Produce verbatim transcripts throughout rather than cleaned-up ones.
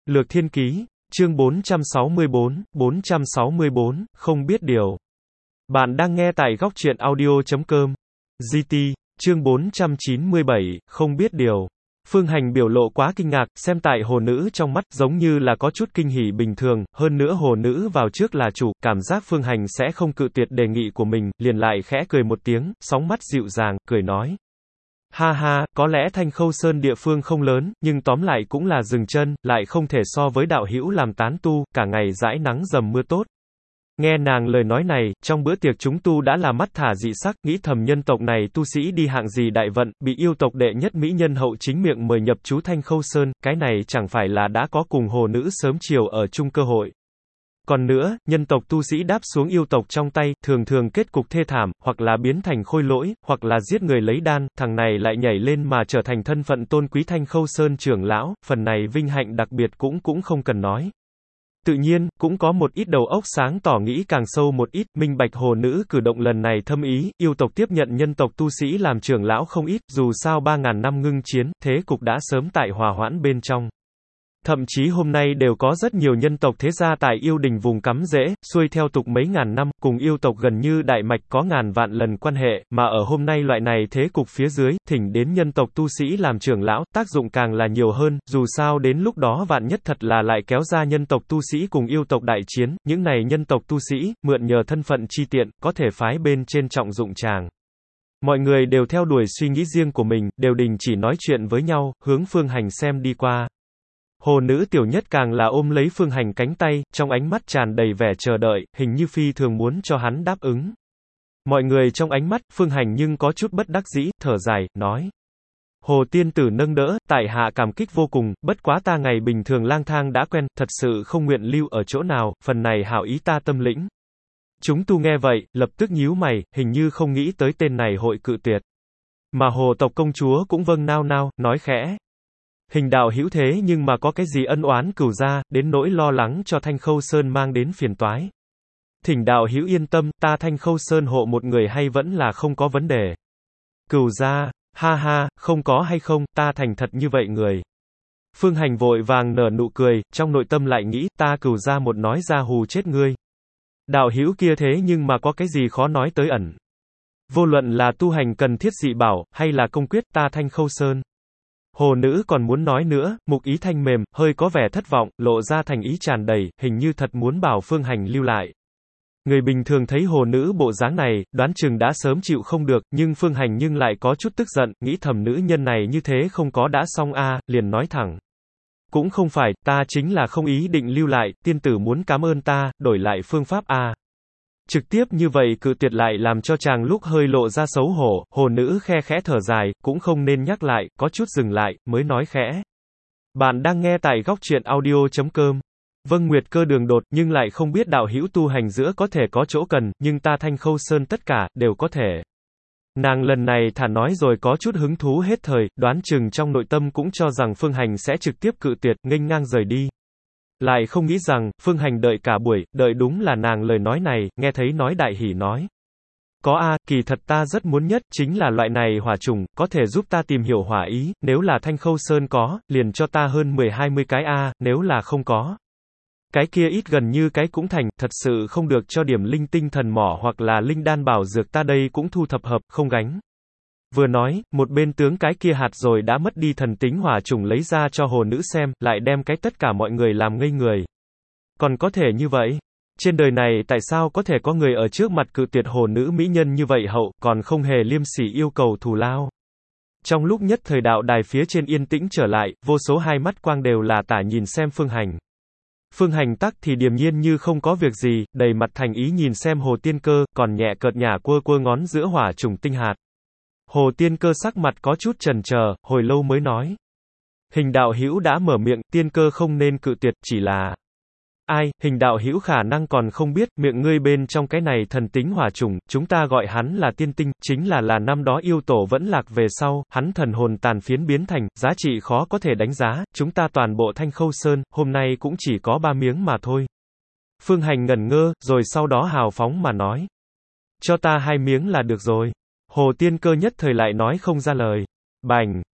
Lược Thiên Ký, chương bốn trăm sáu mươi bốn, bốn trăm sáu mươi bốn, không biết điều. Bạn đang nghe tại góc truyện audio chấm com. giê tê, chương bốn trăm chín mươi bảy, không biết điều. Phương Hành biểu lộ quá kinh ngạc, xem tại hồ nữ trong mắt, giống như là có chút kinh hỉ bình thường, hơn nữa hồ nữ vào trước là chủ, cảm giác Phương Hành sẽ không cự tuyệt đề nghị của mình, liền lại khẽ cười một tiếng, sóng mắt dịu dàng, cười nói. Ha ha, có lẽ Thanh Khâu Sơn địa phương không lớn, nhưng tóm lại cũng là dừng chân, lại không thể so với đạo hữu làm tán tu, cả ngày dãi nắng dầm mưa tốt. Nghe nàng lời nói này, trong bữa tiệc chúng tu đã là mắt thả dị sắc, nghĩ thầm nhân tộc này tu sĩ đi hạng gì đại vận, bị yêu tộc đệ nhất mỹ nhân hậu chính miệng mời nhập chú Thanh Khâu Sơn, cái này chẳng phải là đã có cùng hồ nữ sớm chiều ở chung cơ hội. Còn nữa, nhân tộc tu sĩ đáp xuống yêu tộc trong tay, thường thường kết cục thê thảm, hoặc là biến thành khôi lỗi, hoặc là giết người lấy đan, thằng này lại nhảy lên mà trở thành thân phận tôn quý Thanh Khâu Sơn trưởng lão, phần này vinh hạnh đặc biệt cũng cũng không cần nói. Tự nhiên, cũng có một ít đầu óc sáng tỏ nghĩ càng sâu một ít, minh bạch hồ nữ cử động lần này thâm ý, yêu tộc tiếp nhận nhân tộc tu sĩ làm trưởng lão không ít, dù sao ba ngàn năm ngưng chiến, thế cục đã sớm tại hòa hoãn bên trong. Thậm chí hôm nay đều có rất nhiều nhân tộc thế gia tại yêu đình vùng cắm rễ, xuôi theo tục mấy ngàn năm, cùng yêu tộc gần như đại mạch có ngàn vạn lần quan hệ, mà ở hôm nay loại này thế cục phía dưới, thỉnh đến nhân tộc tu sĩ làm trưởng lão, tác dụng càng là nhiều hơn, dù sao đến lúc đó vạn nhất thật là lại kéo ra nhân tộc tu sĩ cùng yêu tộc đại chiến, những này nhân tộc tu sĩ, mượn nhờ thân phận chi tiện, có thể phái bên trên trọng dụng chàng. Mọi người đều theo đuổi suy nghĩ riêng của mình, đều đình chỉ nói chuyện với nhau, hướng Phương Hành xem đi qua. Hồ nữ tiểu nhất càng là ôm lấy Phương Hành cánh tay, trong ánh mắt tràn đầy vẻ chờ đợi, hình như phi thường muốn cho hắn đáp ứng. Mọi người trong ánh mắt, Phương Hành nhưng có chút bất đắc dĩ, thở dài, nói. Hồ tiên tử nâng đỡ, tại hạ cảm kích vô cùng, bất quá ta ngày bình thường lang thang đã quen, thật sự không nguyện lưu ở chỗ nào, phần này hảo ý ta tâm lĩnh. Chúng tu nghe vậy, lập tức nhíu mày, hình như không nghĩ tới tên này hội cự tuyệt. Mà hồ tộc công chúa cũng vâng nao nao, nói khẽ. Hình đạo hữu thế nhưng mà có cái gì ân oán cửu gia, đến nỗi lo lắng cho Thanh Khâu Sơn mang đến phiền toái. Thỉnh đạo hữu yên tâm, ta Thanh Khâu Sơn hộ một người hay vẫn là không có vấn đề. Cửu gia, ha ha, không có hay không, ta thành thật như vậy người. Phương Hành vội vàng nở nụ cười, trong nội tâm lại nghĩ, ta cửu gia một nói ra hù chết ngươi. Đạo hữu kia thế nhưng mà có cái gì khó nói tới ẩn. Vô luận là tu hành cần thiết dị bảo, hay là công quyết, ta Thanh Khâu Sơn. Hồ nữ còn muốn nói nữa, mục ý thanh mềm, hơi có vẻ thất vọng, lộ ra thành ý tràn đầy, hình như thật muốn bảo Phương Hành lưu lại. Người bình thường thấy hồ nữ bộ dáng này, đoán chừng đã sớm chịu không được, nhưng Phương Hành nhưng lại có chút tức giận, nghĩ thầm nữ nhân này như thế không có đã xong a, liền nói thẳng. Cũng không phải, ta chính là không ý định lưu lại, tiên tử muốn cảm ơn ta, đổi lại phương pháp a. Trực tiếp như vậy cự tuyệt lại làm cho chàng lúc hơi lộ ra xấu hổ, hồ nữ khe khẽ thở dài, cũng không nên nhắc lại, có chút dừng lại, mới nói khẽ. Bạn đang nghe tại góc truyện audio chấm com. Vâng Nguyệt Cơ đường đột, nhưng lại không biết đạo hữu tu hành giữa có thể có chỗ cần, nhưng ta Thanh Khâu Sơn tất cả, đều có thể. Nàng lần này thả nói rồi có chút hứng thú hết thời, đoán chừng trong nội tâm cũng cho rằng Phương Hành sẽ trực tiếp cự tuyệt, nghênh ngang rời đi. Lại không nghĩ rằng, Phương Hành đợi cả buổi, đợi đúng là nàng lời nói này, nghe thấy nói đại hỉ nói. Có a, kỳ thật ta rất muốn nhất, chính là loại này hỏa trùng, có thể giúp ta tìm hiểu hỏa ý, nếu là Thanh Khâu Sơn có, liền cho ta hơn mười hai mươi cái a, nếu là không có. Cái kia ít gần như cái cũng thành, thật sự không được cho điểm linh tinh thần mỏ hoặc là linh đan bảo dược ta đây cũng thu thập hợp, không gánh. Vừa nói, một bên tướng cái kia hạt rồi đã mất đi thần tính hỏa trùng lấy ra cho hồ nữ xem, lại đem cái tất cả mọi người làm ngây người. Còn có thể như vậy? Trên đời này tại sao có thể có người ở trước mặt cự tuyệt hồ nữ mỹ nhân như vậy hậu, còn không hề liêm sỉ yêu cầu thù lao? Trong lúc nhất thời đạo đài phía trên yên tĩnh trở lại, vô số hai mắt quang đều là tả nhìn xem Phương Hành. Phương Hành tắc thì điềm nhiên như không có việc gì, đầy mặt thành ý nhìn xem hồ tiên cơ, còn nhẹ cợt nhả quơ quơ ngón giữa hỏa trùng tinh hạt. Hồ tiên cơ sắc mặt có chút chần chờ, hồi lâu mới nói. Hình đạo hữu đã mở miệng, tiên cơ không nên cự tuyệt, chỉ là... Ai, hình đạo hữu khả năng còn không biết, miệng ngươi bên trong cái này thần tính hỏa trùng, chúng ta gọi hắn là tiên tinh, chính là là năm đó yêu tổ vẫn lạc về sau, hắn thần hồn tàn phiến biến thành, giá trị khó có thể đánh giá, chúng ta toàn bộ Thanh Khâu Sơn, hôm nay cũng chỉ có ba miếng mà thôi. Phương Hành ngẩn ngơ, rồi sau đó hào phóng mà nói. Cho ta hai miếng là được rồi. Hồ tiên cơ nhất thời lại nói không ra lời. Bành,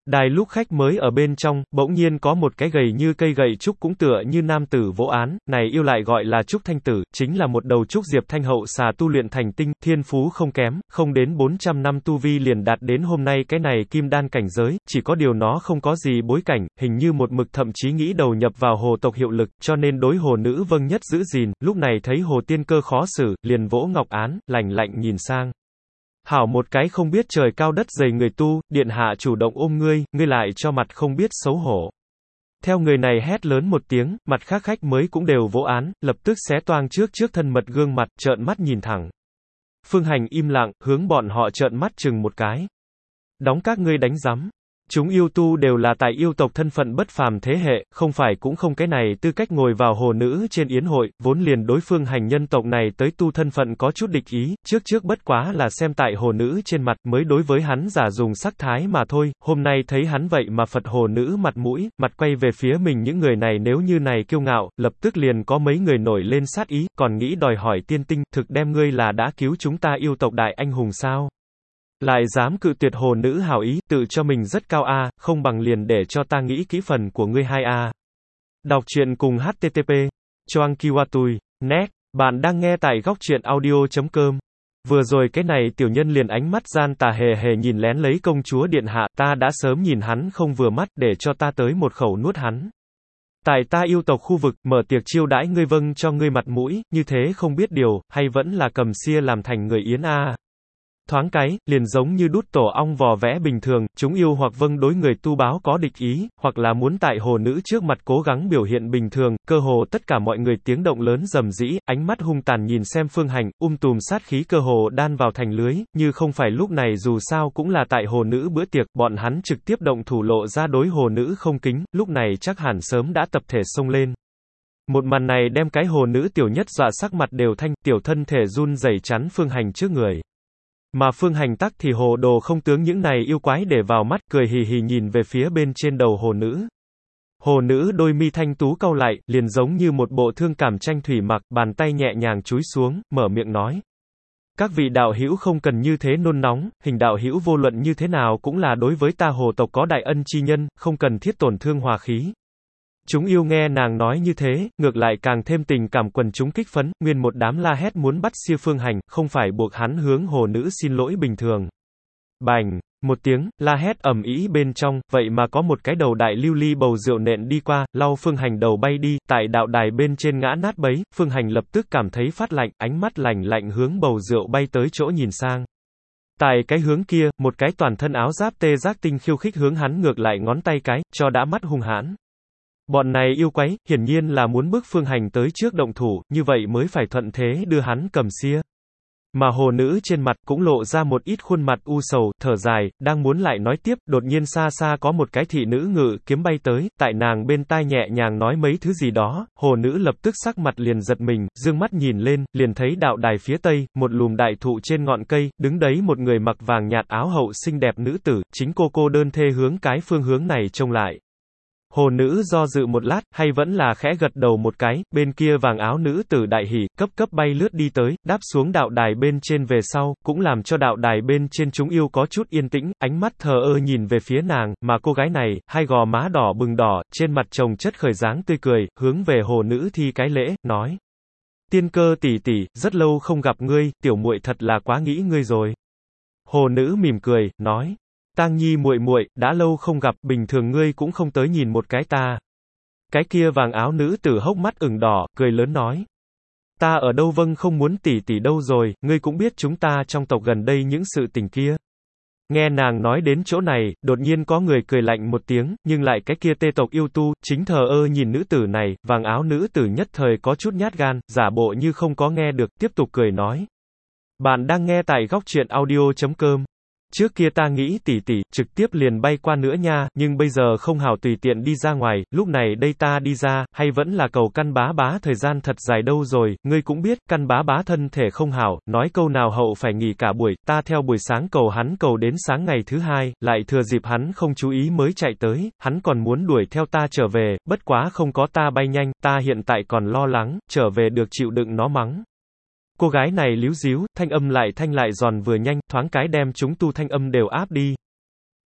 Đài lúc khách mới ở bên trong, bỗng nhiên có một cái gầy như cây gậy trúc cũng tựa như nam tử vỗ án, này yêu lại gọi là trúc thanh tử, chính là một đầu trúc diệp thanh hậu xà tu luyện thành tinh, thiên phú không kém, không đến bốn trăm năm tu vi liền đạt đến hôm nay cái này kim đan cảnh giới, chỉ có điều nó không có gì bối cảnh, hình như một mực thậm chí nghĩ đầu nhập vào hồ tộc hiệu lực, cho nên đối hồ nữ vâng nhất giữ gìn, lúc này thấy hồ tiên cơ khó xử, liền vỗ ngọc án, lạnh lạnh nhìn sang. Hảo một cái không biết trời cao đất dày người tu, điện hạ chủ động ôm ngươi, ngươi lại cho mặt không biết xấu hổ. Theo người này hét lớn một tiếng, mặt khác khách mới cũng đều vỗ án, lập tức xé toang trước trước thân mật gương mặt, trợn mắt nhìn thẳng. Phương Hành im lặng, hướng bọn họ trợn mắt chừng một cái. Đóng các ngươi đánh rắm. Chúng yêu tu đều là tại yêu tộc thân phận bất phàm thế hệ, không phải cũng không cái này tư cách ngồi vào hồ nữ trên yến hội, vốn liền đối phương hành nhân tộc này tới tu thân phận có chút địch ý, trước trước bất quá là xem tại hồ nữ trên mặt mới đối với hắn giả dùng sắc thái mà thôi, hôm nay thấy hắn vậy mà phật hồ nữ mặt mũi, mặt quay về phía mình những người này nếu như này kiêu ngạo, lập tức liền có mấy người nổi lên sát ý, còn nghĩ đòi hỏi tiên tinh, thực đem ngươi là đã cứu chúng ta yêu tộc đại anh hùng sao? Lại dám cự tuyệt hồ nữ hảo ý, tự cho mình rất cao a, không bằng liền để cho ta nghĩ kỹ phần của ngươi hai a. Đọc truyện cùng H T T P. Choang Kiwatui. Net. Bạn đang nghe tại góc truyện audio chấm com. Vừa rồi cái này tiểu nhân liền ánh mắt gian tà hề hề nhìn lén lấy công chúa điện hạ, ta đã sớm nhìn hắn không vừa mắt, để cho ta tới một khẩu nuốt hắn. Tại ta yêu tộc khu vực, mở tiệc chiêu đãi ngươi vâng cho ngươi mặt mũi, như thế không biết điều, hay vẫn là cầm sia làm thành người yến a. Thoáng cái, liền giống như đút tổ ong vò vẽ bình thường, chúng yêu hoặc vâng đối người tu báo có địch ý, hoặc là muốn tại hồ nữ trước mặt cố gắng biểu hiện bình thường, cơ hồ tất cả mọi người tiếng động lớn rầm rĩ, ánh mắt hung tàn nhìn xem Phương Hành, um tùm sát khí cơ hồ đan vào thành lưới, như không phải lúc này dù sao cũng là tại hồ nữ bữa tiệc, bọn hắn trực tiếp động thủ lộ ra đối hồ nữ không kính, lúc này chắc hẳn sớm đã tập thể xông lên. Một màn này đem cái hồ nữ tiểu nhất dọa sắc mặt đều thanh, tiểu thân thể run rẩy chắn Phương Hành trước người. Mà Phương Hành tắc thì hồ đồ không tướng những này yêu quái để vào mắt, cười hì hì nhìn về phía bên trên đầu hồ nữ. Hồ nữ đôi mi thanh tú cau lại, liền giống như một bộ thương cảm tranh thủy mặc, bàn tay nhẹ nhàng chúi xuống, mở miệng nói. Các vị đạo hữu không cần như thế nôn nóng, hình đạo hữu vô luận như thế nào cũng là đối với ta hồ tộc có đại ân chi nhân, không cần thiết tổn thương hòa khí. Chúng yêu nghe nàng nói như thế, ngược lại càng thêm tình cảm quần chúng kích phấn, nguyên một đám la hét muốn bắt sia Phương Hành, không phải buộc hắn hướng hồ nữ xin lỗi bình thường. Bành, một tiếng, la hét ầm ĩ bên trong, vậy mà có một cái đầu đại lưu ly bầu rượu nện đi qua, lau Phương Hành đầu bay đi, tại đạo đài bên trên ngã nát bấy, Phương Hành lập tức cảm thấy phát lạnh, ánh mắt lạnh lạnh hướng bầu rượu bay tới chỗ nhìn sang. Tại cái hướng kia, một cái toàn thân áo giáp tê giác tinh khiêu khích hướng hắn ngược lại ngón tay cái, cho đã mắt hung hãn. Bọn này yêu quái, hiển nhiên là muốn bức Phương Hành tới trước động thủ, như vậy mới phải thuận thế đưa hắn cầm sia. Mà hồ nữ trên mặt cũng lộ ra một ít khuôn mặt u sầu, thở dài, đang muốn lại nói tiếp, đột nhiên xa xa có một cái thị nữ ngự kiếm bay tới, tại nàng bên tai nhẹ nhàng nói mấy thứ gì đó, hồ nữ lập tức sắc mặt liền giật mình, dương mắt nhìn lên, liền thấy đạo đài phía tây, một lùm đại thụ trên ngọn cây, đứng đấy một người mặc vàng nhạt áo hậu xinh đẹp nữ tử, chính cô cô đơn thê hướng cái phương hướng này trông lại. Hồ nữ do dự một lát, hay vẫn là khẽ gật đầu một cái, bên kia vàng áo nữ tử đại hỉ, cấp cấp bay lướt đi tới, đáp xuống đạo đài bên trên về sau, cũng làm cho đạo đài bên trên chúng yêu có chút yên tĩnh, ánh mắt thờ ơ nhìn về phía nàng, mà cô gái này, hai gò má đỏ bừng đỏ, trên mặt chồng chất khởi dáng tươi cười, hướng về hồ nữ thi cái lễ, nói. Tiên cơ tỷ tỷ, rất lâu không gặp ngươi, tiểu muội thật là quá nghĩ ngươi rồi. Hồ nữ mỉm cười, nói. Tang Nhi muội muội, đã lâu không gặp, bình thường ngươi cũng không tới nhìn một cái ta. Cái kia vàng áo nữ tử hốc mắt ửng đỏ, cười lớn nói. Ta ở đâu vâng không muốn tỷ tỷ đâu rồi, ngươi cũng biết chúng ta trong tộc gần đây những sự tình kia. Nghe nàng nói đến chỗ này, đột nhiên có người cười lạnh một tiếng, nhưng lại cái kia tê tộc yêu tu, chính thờ ơ nhìn nữ tử này, vàng áo nữ tử nhất thời có chút nhát gan, giả bộ như không có nghe được, tiếp tục cười nói. Bạn đang nghe tại góc truyện audio chấm com. Trước kia ta nghĩ tỷ tỷ, trực tiếp liền bay qua nữa nha, nhưng bây giờ không hảo tùy tiện đi ra ngoài, lúc này đây ta đi ra, hay vẫn là cầu căn bá bá thời gian thật dài đâu rồi, ngươi cũng biết, căn bá bá thân thể không hảo, nói câu nào hậu phải nghỉ cả buổi, ta theo buổi sáng cầu hắn cầu đến sáng ngày thứ hai, lại thừa dịp hắn không chú ý mới chạy tới, hắn còn muốn đuổi theo ta trở về, bất quá không có ta bay nhanh, ta hiện tại còn lo lắng, trở về được chịu đựng nó mắng. Cô gái này líu díu, thanh âm lại thanh lại giòn vừa nhanh, thoáng cái đem chúng tu thanh âm đều áp đi.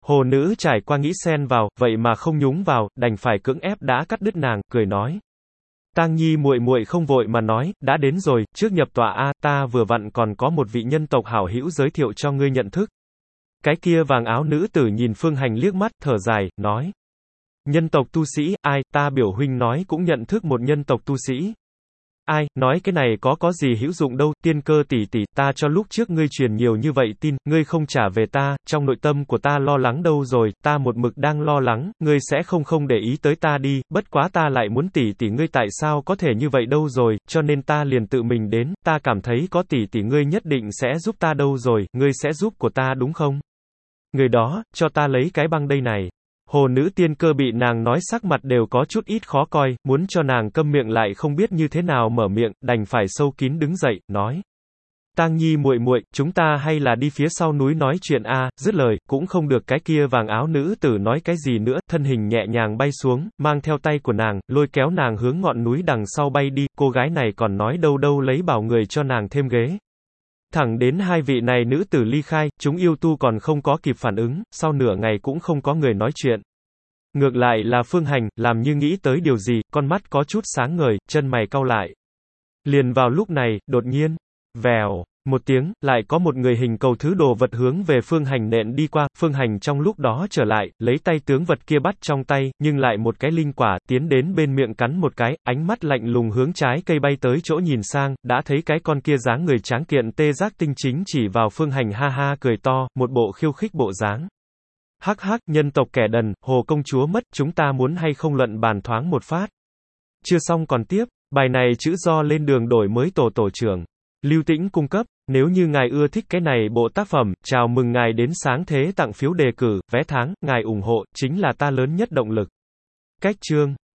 Hồ nữ trải qua nghĩ xen vào, vậy mà không nhúng vào, đành phải cưỡng ép đã cắt đứt nàng, cười nói. Tang Nhi muội muội không vội mà nói, đã đến rồi, trước nhập tọa a, ta vừa vặn còn có một vị nhân tộc hảo hữu giới thiệu cho ngươi nhận thức. Cái kia vàng áo nữ tử nhìn Phương Hành liếc mắt, thở dài, nói. Nhân tộc tu sĩ, ai, ta biểu huynh nói cũng nhận thức một nhân tộc tu sĩ. Ai, nói cái này có có gì hữu dụng đâu, tiên cơ tỷ tỷ, ta cho lúc trước ngươi truyền nhiều như vậy tin, ngươi không trả về ta, trong nội tâm của ta lo lắng đâu rồi, ta một mực đang lo lắng, ngươi sẽ không không để ý tới ta đi, bất quá ta lại muốn tỷ tỷ ngươi tại sao có thể như vậy đâu rồi, cho nên ta liền tự mình đến, ta cảm thấy có tỷ tỷ ngươi nhất định sẽ giúp ta đâu rồi, ngươi sẽ giúp của ta đúng không? Người đó, cho ta lấy cái băng đây này. Hồ nữ tiên cơ bị nàng nói sắc mặt đều có chút ít khó coi, muốn cho nàng câm miệng lại không biết như thế nào mở miệng, đành phải sâu kín đứng dậy, nói. Tang Nhi muội muội, chúng ta hay là đi phía sau núi nói chuyện a, dứt lời, cũng không được cái kia vàng áo nữ tử nói cái gì nữa, thân hình nhẹ nhàng bay xuống, mang theo tay của nàng, lôi kéo nàng hướng ngọn núi đằng sau bay đi, cô gái này còn nói đâu đâu lấy bảo người cho nàng thêm ghế. Thẳng đến hai vị này nữ tử ly khai, chúng yêu tu còn không có kịp phản ứng, sau nửa ngày cũng không có người nói chuyện. Ngược lại là Phương Hành, làm như nghĩ tới điều gì, con mắt có chút sáng ngời, chân mày cau lại. Liền vào lúc này, đột nhiên, vèo, một tiếng, lại có một người hình cầu thứ đồ vật hướng về Phương Hành nện đi qua, Phương Hành trong lúc đó trở lại, lấy tay tướng vật kia bắt trong tay, nhưng lại một cái linh quả, tiến đến bên miệng cắn một cái, ánh mắt lạnh lùng hướng trái cây bay tới chỗ nhìn sang, đã thấy cái con kia dáng người tráng kiện tê giác tinh chính chỉ vào Phương Hành ha ha cười to, một bộ khiêu khích bộ dáng. Hắc hắc, nhân tộc kẻ đần, hồ công chúa mất, chúng ta muốn hay không luận bàn thoáng một phát. Chưa xong còn tiếp, bài này chữ do lên đường đổi mới tổ tổ trưởng. Lưu Tĩnh cung cấp, nếu như ngài ưa thích cái này bộ tác phẩm, chào mừng ngài đến sáng thế tặng phiếu đề cử, vé tháng, ngài ủng hộ, chính là ta lớn nhất động lực. Cách chương